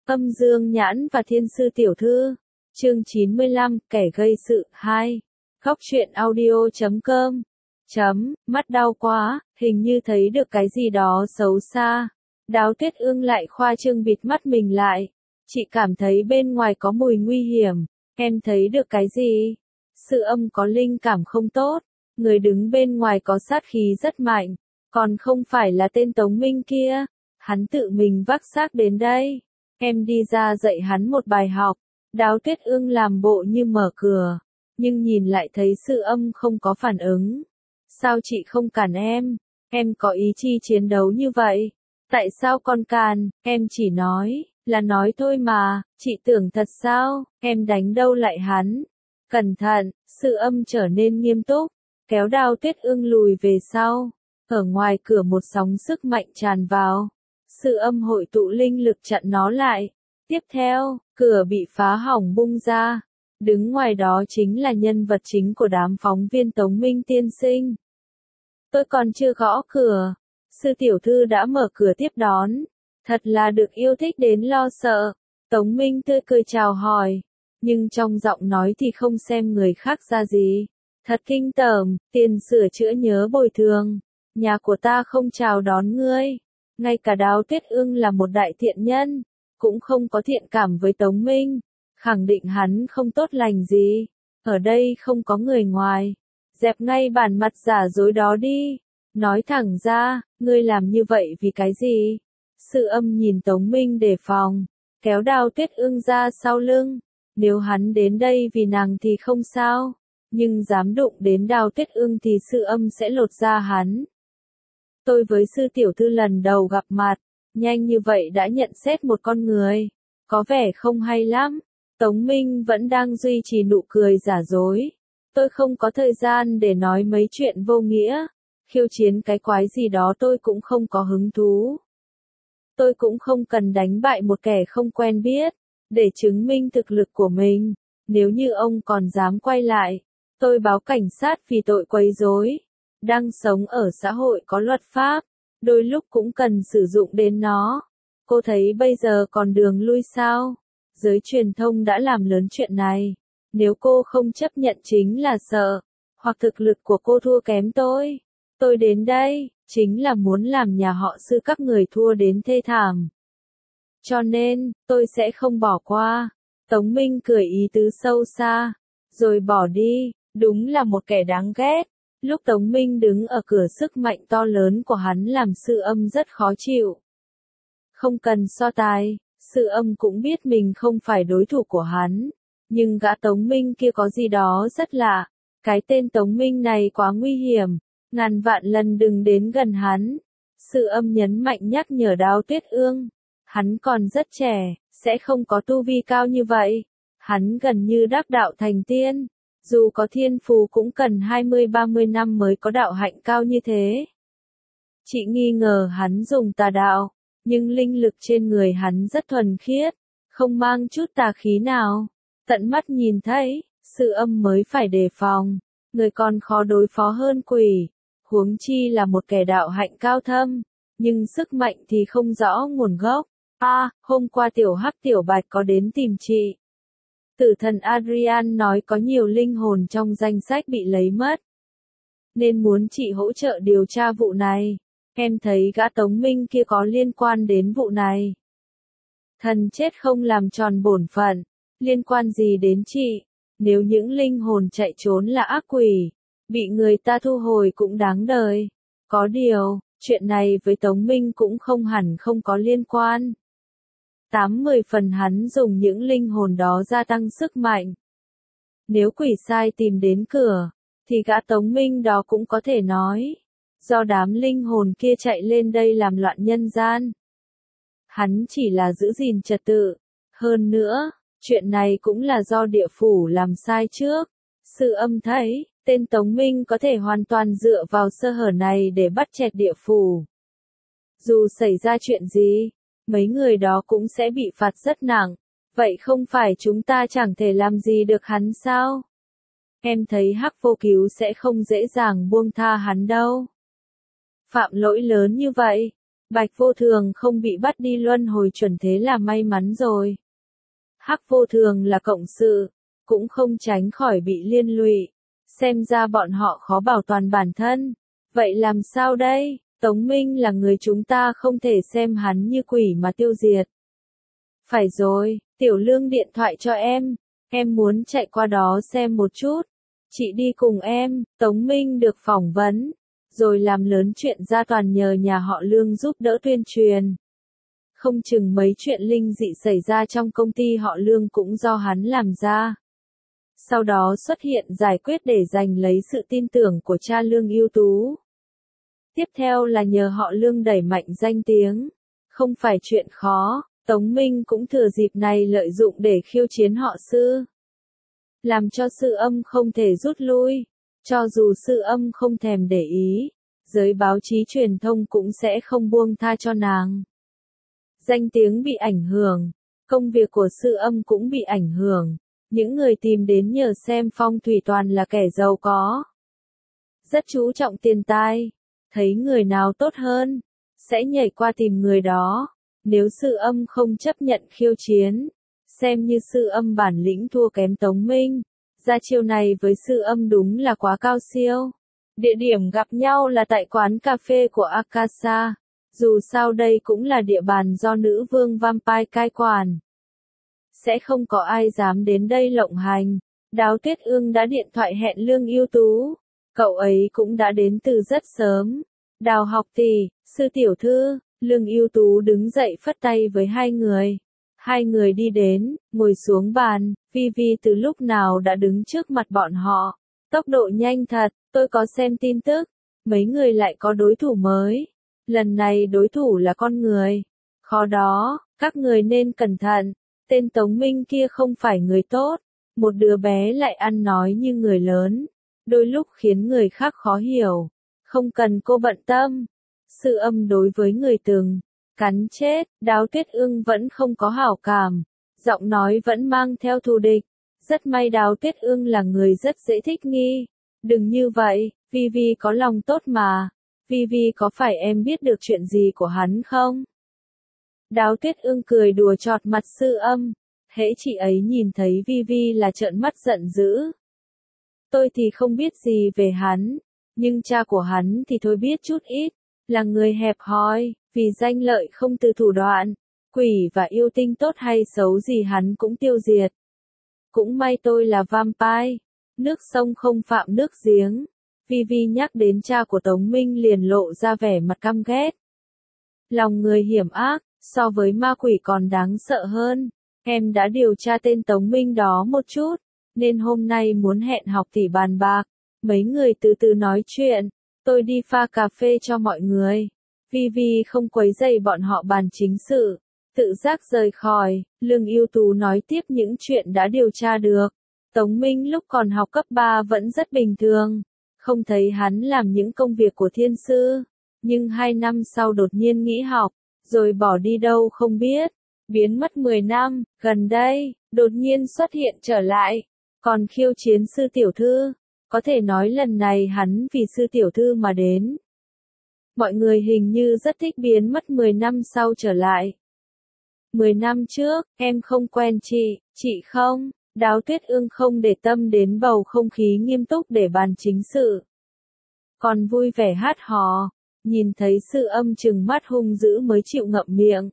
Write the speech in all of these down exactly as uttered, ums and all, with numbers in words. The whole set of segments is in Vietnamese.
Âm Dương Nhãn và Thiên Sư Tiểu Thư. Chương chín mươi lăm, kẻ gây sự, hai. Góc truyện audio chấm com. Chấm, mắt đau quá, hình như thấy được cái gì đó xấu xa. Đáo Tuyết Ương lại khoa trương bịt mắt mình lại. Chị cảm thấy bên ngoài có mùi nguy hiểm. Em thấy được cái gì? Sự âm có linh cảm không tốt. Người đứng bên ngoài có sát khí rất mạnh. Còn không phải là tên Tống Minh kia. Hắn tự mình vác xác đến đây. Em đi ra dạy hắn một bài học. Đáo Tuyết Ương làm bộ như mở cửa. Nhưng nhìn lại thấy sự âm không có phản ứng. Sao chị không cản em? Em có ý chí chiến đấu như vậy. Tại sao con càn? Em chỉ nói, là nói thôi mà, chị tưởng thật sao? Em đánh đâu lại hắn? Cẩn thận, sự âm trở nên nghiêm túc, kéo Đáo Tuyết Ương lùi về sau. Ở ngoài cửa một sóng sức mạnh tràn vào. Sự âm hội tụ linh lực chặn nó lại. Tiếp theo, cửa bị phá hỏng bung ra. Đứng ngoài đó chính là nhân vật chính của đám phóng viên Tống Minh tiên sinh. Tôi còn chưa gõ cửa. Sư tiểu thư đã mở cửa tiếp đón. Thật là được yêu thích đến lo sợ. Tống Minh tươi cười chào hỏi. Nhưng trong giọng nói thì không xem người khác ra gì. Thật kinh tởm, tiền sửa chữa nhớ bồi thường. Nhà của ta không chào đón ngươi. Ngay cả Đáo Tuyết Ương là một đại thiện nhân. Cũng không có thiện cảm với Tống Minh. Khẳng định hắn không tốt lành gì. Ở đây không có người ngoài. Dẹp ngay bản mặt giả dối đó đi. Nói thẳng ra, ngươi làm như vậy vì cái gì? Sự âm nhìn Tống Minh đề phòng. Kéo Đáo Tuyết Ương ra sau lưng. Nếu hắn đến đây vì nàng thì không sao. Nhưng dám đụng đến Đáo Tuyết Ương thì sự âm sẽ lột da hắn. Tôi với sư tiểu thư lần đầu gặp mặt. Nhanh như vậy đã nhận xét một con người. Có vẻ không hay lắm. Tống Minh vẫn đang duy trì nụ cười giả dối. Tôi không có thời gian để nói mấy chuyện vô nghĩa. Khiêu chiến cái quái gì đó tôi cũng không có hứng thú. Tôi cũng không cần đánh bại một kẻ không quen biết. Để chứng minh thực lực của mình. Nếu như ông còn dám quay lại. Tôi báo cảnh sát vì tội quấy rối. Đang sống ở xã hội có luật pháp. Đôi lúc cũng cần sử dụng đến nó. Cô thấy bây giờ còn đường lui sao? Giới truyền thông đã làm lớn chuyện này. Nếu cô không chấp nhận chính là sợ. Hoặc thực lực của cô thua kém tôi. Tôi đến đây, chính là muốn làm nhà họ Sư các người thua đến thê thảm. Cho nên, tôi sẽ không bỏ qua. Tống Minh cười ý tứ sâu xa. Rồi bỏ đi, đúng là một kẻ đáng ghét. Lúc Tống Minh đứng ở cửa sức mạnh to lớn của hắn làm sự âm rất khó chịu. Không cần so tài, sự âm cũng biết mình không phải đối thủ của hắn. Nhưng gã Tống Minh kia có gì đó rất lạ. Cái tên Tống Minh này quá nguy hiểm. Ngàn vạn lần đừng đến gần hắn. Sự âm nhấn mạnh nhắc nhở Đáo Tuyết Ương. Hắn còn rất trẻ, sẽ không có tu vi cao như vậy. Hắn gần như đắc đạo thành tiên. Dù có thiên phú cũng cần hai mươi ba mươi năm mới có đạo hạnh cao như thế. Chị nghi ngờ hắn dùng tà đạo, nhưng linh lực trên người hắn rất thuần khiết, không mang chút tà khí nào. Tận mắt nhìn thấy, sự âm mới phải đề phòng, người còn khó đối phó hơn quỷ, huống chi là một kẻ đạo hạnh cao thâm, nhưng sức mạnh thì không rõ nguồn gốc. A, à, hôm qua tiểu hắc tiểu bạch có đến tìm chị. Tử thần Adrian nói có nhiều linh hồn trong danh sách bị lấy mất. Nên muốn chị hỗ trợ điều tra vụ này. Em thấy gã Tống Minh kia có liên quan đến vụ này. Thần chết không làm tròn bổn phận. Liên quan gì đến chị? Nếu những linh hồn chạy trốn là ác quỷ, bị người ta thu hồi cũng đáng đời. Có điều, chuyện này với Tống Minh cũng không hẳn không có liên quan. Tám mười phần hắn dùng những linh hồn đó gia tăng sức mạnh. Nếu quỷ sai tìm đến cửa, thì gã Tống Minh đó cũng có thể nói. Do đám linh hồn kia chạy lên đây làm loạn nhân gian. Hắn chỉ là giữ gìn trật tự. Hơn nữa, chuyện này cũng là do địa phủ làm sai trước. Sự âm thấy, tên Tống Minh có thể hoàn toàn dựa vào sơ hở này để bắt chẹt địa phủ. Dù xảy ra chuyện gì, mấy người đó cũng sẽ bị phạt rất nặng. Vậy không phải chúng ta chẳng thể làm gì được hắn sao? Em thấy Hắc Vô Cứu sẽ không dễ dàng buông tha hắn đâu. Phạm lỗi lớn như vậy, Bạch Vô Thường không bị bắt đi luân hồi chuẩn thế là may mắn rồi. Hắc Vô Thường là cộng sự, cũng không tránh khỏi bị liên lụy. Xem ra bọn họ khó bảo toàn bản thân. Vậy làm sao đây? Tống Minh là người chúng ta không thể xem hắn như quỷ mà tiêu diệt. Phải rồi, Tiểu Lương điện thoại cho em. Em muốn chạy qua đó xem một chút. Chị đi cùng em. Tống Minh được phỏng vấn. Rồi làm lớn chuyện ra toàn nhờ nhà họ Lương giúp đỡ tuyên truyền. Không chừng mấy chuyện linh dị xảy ra trong công ty họ Lương cũng do hắn làm ra. Sau đó xuất hiện giải quyết để giành lấy sự tin tưởng của cha Lương ưu tú. Tiếp theo là nhờ họ Lương đẩy mạnh danh tiếng. Không phải chuyện khó, Tống Minh cũng thừa dịp này lợi dụng để khiêu chiến họ Sư. Làm cho Sư Âm không thể rút lui. Cho dù Sư Âm không thèm để ý, giới báo chí truyền thông cũng sẽ không buông tha cho nàng. Danh tiếng bị ảnh hưởng, công việc của Sư Âm cũng bị ảnh hưởng. Những người tìm đến nhờ xem phong thủy toàn là kẻ giàu có. Rất chú trọng tiền tài. Thấy người nào tốt hơn, sẽ nhảy qua tìm người đó. Nếu Sư Âm không chấp nhận khiêu chiến, xem như Sư Âm bản lĩnh thua kém Tống Minh. Ra chiêu này với Sư Âm đúng là quá cao siêu. Địa điểm gặp nhau là tại quán cà phê của Akasa. Dù sao đây cũng là địa bàn do nữ vương vampire cai quản. Sẽ không có ai dám đến đây lộng hành. Đáo Tuyết Ương đã điện thoại hẹn Lương ưu tú. Cậu ấy cũng đã đến từ rất sớm. Đào học tỷ, Sư tiểu thư, Lương ưu tú đứng dậy phất tay với hai người. Hai người đi đến, ngồi xuống bàn, Vi Vi từ lúc nào đã đứng trước mặt bọn họ. Tốc độ nhanh thật, tôi có xem tin tức. Mấy người lại có đối thủ mới. Lần này đối thủ là con người. Khó đó, các người nên cẩn thận. Tên Tống Minh kia không phải người tốt. Một đứa bé lại ăn nói như người lớn. Đôi lúc khiến người khác khó hiểu. Không cần cô bận tâm. Sư Âm đối với người từng cắn chết, Đáo Tuyết Ương vẫn không có hảo cảm. Giọng nói vẫn mang theo thù địch. Rất may Đáo Tuyết Ương là người rất dễ thích nghi. Đừng như vậy, Vi Vi có lòng tốt mà. Vi Vi có phải em biết được chuyện gì của hắn không? Đáo Tuyết Ương cười đùa chọt mặt Sư Âm. Hễ chị ấy nhìn thấy Vi Vi là trợn mắt giận dữ. Tôi thì không biết gì về hắn. Nhưng cha của hắn thì tôi biết chút ít. Là người hẹp hòi, vì danh lợi không từ thủ đoạn. Quỷ và yêu tinh tốt hay xấu gì hắn cũng tiêu diệt. Cũng may tôi là vampire. Nước sông không phạm nước giếng. Vi Vi nhắc đến cha của Tống Minh liền lộ ra vẻ mặt căm ghét. Lòng người hiểm ác, so với ma quỷ còn đáng sợ hơn. Em đã điều tra tên Tống Minh đó một chút, nên hôm nay muốn hẹn học tỷ bàn bạc. Mấy người từ từ nói chuyện, tôi đi pha cà phê cho mọi người. Vi Vi không quấy rầy bọn họ bàn chính sự, tự giác rời khỏi. Lương ưu tú nói tiếp những chuyện đã điều tra được. Tống Minh lúc còn học cấp ba vẫn rất bình thường, không thấy hắn làm những công việc của thiên sư. Nhưng hai năm sau đột nhiên nghỉ học, rồi bỏ đi đâu không biết, biến mất mười năm, gần đây, đột nhiên xuất hiện trở lại, còn khiêu chiến Sư tiểu thư. Có thể nói lần này hắn vì Sư tiểu thư mà đến. Mọi người hình như rất thích biến mất mười năm sau trở lại. mười năm trước, em không quen chị, chị không? Đáo Tuyết Ương không để tâm đến bầu không khí nghiêm túc để bàn chính sự. Còn vui vẻ hát hò, nhìn thấy Sư Âm trừng mắt hung dữ mới chịu ngậm miệng.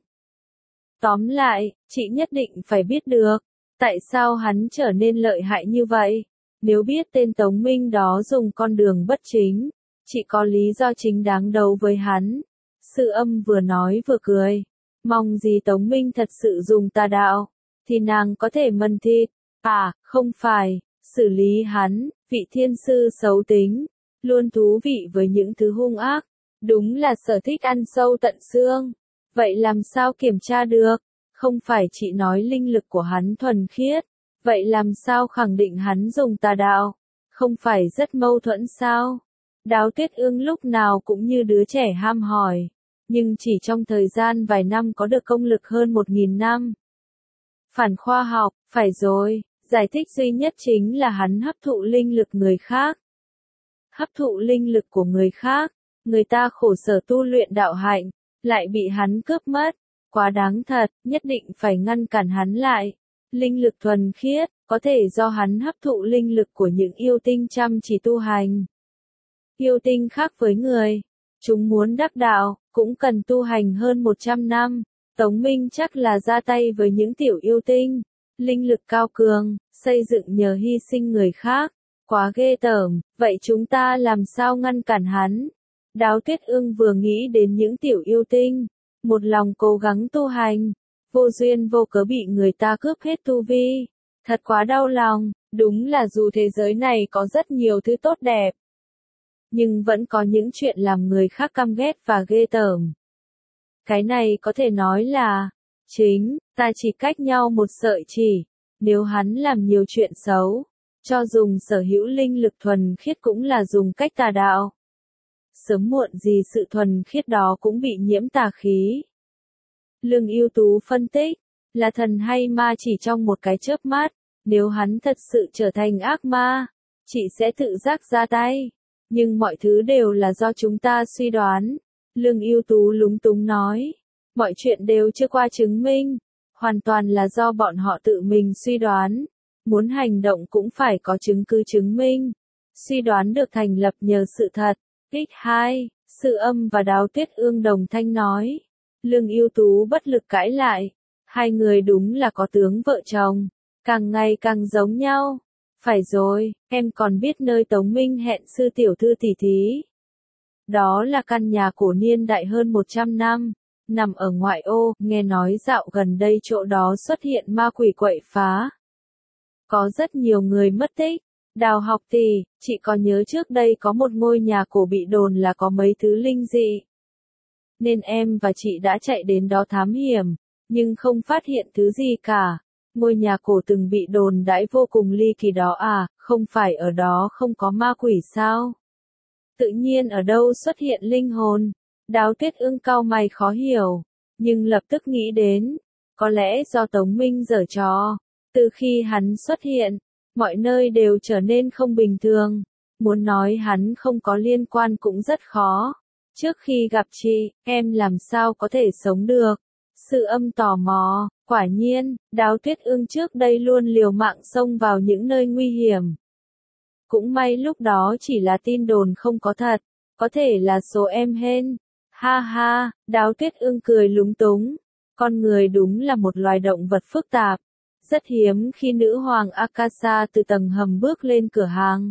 Tóm lại, chị nhất định phải biết được, tại sao hắn trở nên lợi hại như vậy. Nếu biết tên Tống Minh đó dùng con đường bất chính, chị có lý do chính đáng đấu với hắn. Sư Âm vừa nói vừa cười. Mong gì Tống Minh thật sự dùng tà đạo, thì nàng có thể mân thịt. À, không phải, xử lý hắn, vị thiên sư xấu tính, luôn thú vị với những thứ hung ác. Đúng là sở thích ăn sâu tận xương. Vậy làm sao kiểm tra được? Không phải chị nói linh lực của hắn thuần khiết. Vậy làm sao khẳng định hắn dùng tà đạo? Không phải rất mâu thuẫn sao? Đáo Tuyết Ương lúc nào cũng như đứa trẻ ham hỏi. Nhưng chỉ trong thời gian vài năm có được công lực hơn một nghìn năm. Phản khoa học, phải rồi, giải thích duy nhất chính là hắn hấp thụ linh lực người khác. Hấp thụ linh lực của người khác, người ta khổ sở tu luyện đạo hạnh, lại bị hắn cướp mất. Quá đáng thật, nhất định phải ngăn cản hắn lại. Linh lực thuần khiết, có thể do hắn hấp thụ linh lực của những yêu tinh chăm chỉ tu hành. Yêu tinh khác với người, chúng muốn đắc đạo, cũng cần tu hành hơn một trăm năm. Tống Minh chắc là ra tay với những tiểu yêu tinh, linh lực cao cường, xây dựng nhờ hy sinh người khác. Quá ghê tởm, vậy chúng ta làm sao ngăn cản hắn? Đáo Tuyết Ương vừa nghĩ đến những tiểu yêu tinh, một lòng cố gắng tu hành, vô duyên vô cớ bị người ta cướp hết tu vi. Thật quá đau lòng, đúng là dù thế giới này có rất nhiều thứ tốt đẹp, nhưng vẫn có những chuyện làm người khác căm ghét và ghê tởm. Cái này có thể nói là, chính, ta chỉ cách nhau một sợi chỉ, nếu hắn làm nhiều chuyện xấu, cho dùng sở hữu linh lực thuần khiết cũng là dùng cách tà đạo. Sớm muộn gì sự thuần khiết đó cũng bị nhiễm tà khí. Lương Ưu Tú phân tích, là thần hay ma chỉ trong một cái chớp mắt, nếu hắn thật sự trở thành ác ma, chị sẽ tự giác ra tay. Nhưng mọi thứ đều là do chúng ta suy đoán. Lương Ưu Tú lúng túng nói, mọi chuyện đều chưa qua chứng minh, hoàn toàn là do bọn họ tự mình suy đoán. Muốn hành động cũng phải có chứng cứ chứng minh. Suy đoán được thành lập nhờ sự thật. Kích hai, Sự Âm và Đáo Tuyết Ương đồng thanh nói. Lương Ưu Tú bất lực cãi lại. Hai người đúng là có tướng vợ chồng, càng ngày càng giống nhau. Phải rồi, em còn biết nơi Tống Minh hẹn sư tiểu thư tỷ thí. Đó là căn nhà cổ niên đại hơn một trăm năm, nằm ở ngoại ô, nghe nói dạo gần đây chỗ đó xuất hiện ma quỷ quậy phá. Có rất nhiều người mất tích. Đào học tỷ, chị có nhớ trước đây có một ngôi nhà cổ bị đồn là có mấy thứ linh dị. Nên em và chị đã chạy đến đó thám hiểm, nhưng không phát hiện thứ gì cả. Ngôi nhà cổ từng bị đồn đãi vô cùng ly kỳ đó à, không phải ở đó không có ma quỷ sao? Tự nhiên ở đâu xuất hiện linh hồn? Đáo Tuyết Ương cau mày khó hiểu, nhưng lập tức nghĩ đến, có lẽ do Tống Minh giở trò. Từ khi hắn xuất hiện, mọi nơi đều trở nên không bình thường. Muốn nói hắn không có liên quan cũng rất khó. Trước khi gặp chị, em làm sao có thể sống được? Sự Âm tò mò, quả nhiên, Đáo Tuyết Ương trước đây luôn liều mạng xông vào những nơi nguy hiểm. Cũng may lúc đó chỉ là tin đồn không có thật, có thể là số em hên. Ha ha, Đáo Tuyết Ương cười lúng túng. Con người đúng là một loài động vật phức tạp. Rất hiếm khi nữ hoàng Akasa từ tầng hầm bước lên cửa hàng.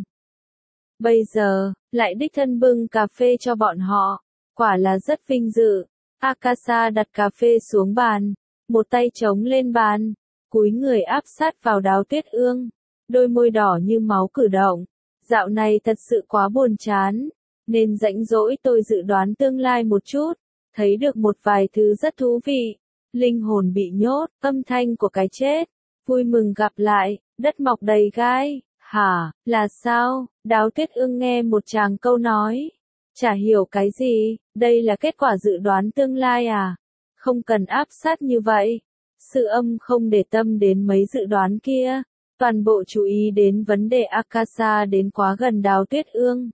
Bây giờ, lại đích thân bưng cà phê cho bọn họ. Quả là rất vinh dự. Akasa đặt cà phê xuống bàn, một tay chống lên bàn, cúi người áp sát vào Đáo Tuyết Ương, đôi môi đỏ như máu cử động. Dạo này thật sự quá buồn chán, nên rãnh rỗi tôi dự đoán tương lai một chút, thấy được một vài thứ rất thú vị. Linh hồn bị nhốt, âm thanh của cái chết, vui mừng gặp lại, đất mọc đầy gai. Hả, là sao? Đáo Tuyết Ương nghe một tràng câu nói, chả hiểu cái gì, đây là kết quả dự đoán tương lai à? Không cần áp sát như vậy. Sự Âm không để tâm đến mấy dự đoán kia, toàn bộ chú ý đến vấn đề Akasa đến quá gần Đáo Tuyết Ương.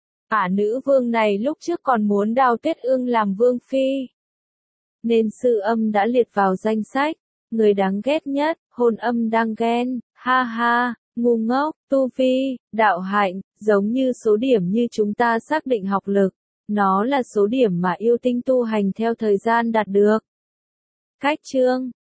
Ả nữ vương này lúc trước còn muốn Đáo Tuyết Ương làm vương phi, nên Sự Âm đã liệt vào danh sách người đáng ghét nhất. Hồn Âm đang ghen, ha ha, ngu ngốc, tu vi, đạo hạnh, giống như số điểm như chúng ta xác định học lực, nó là số điểm mà yêu tinh tu hành theo thời gian đạt được. Cách chương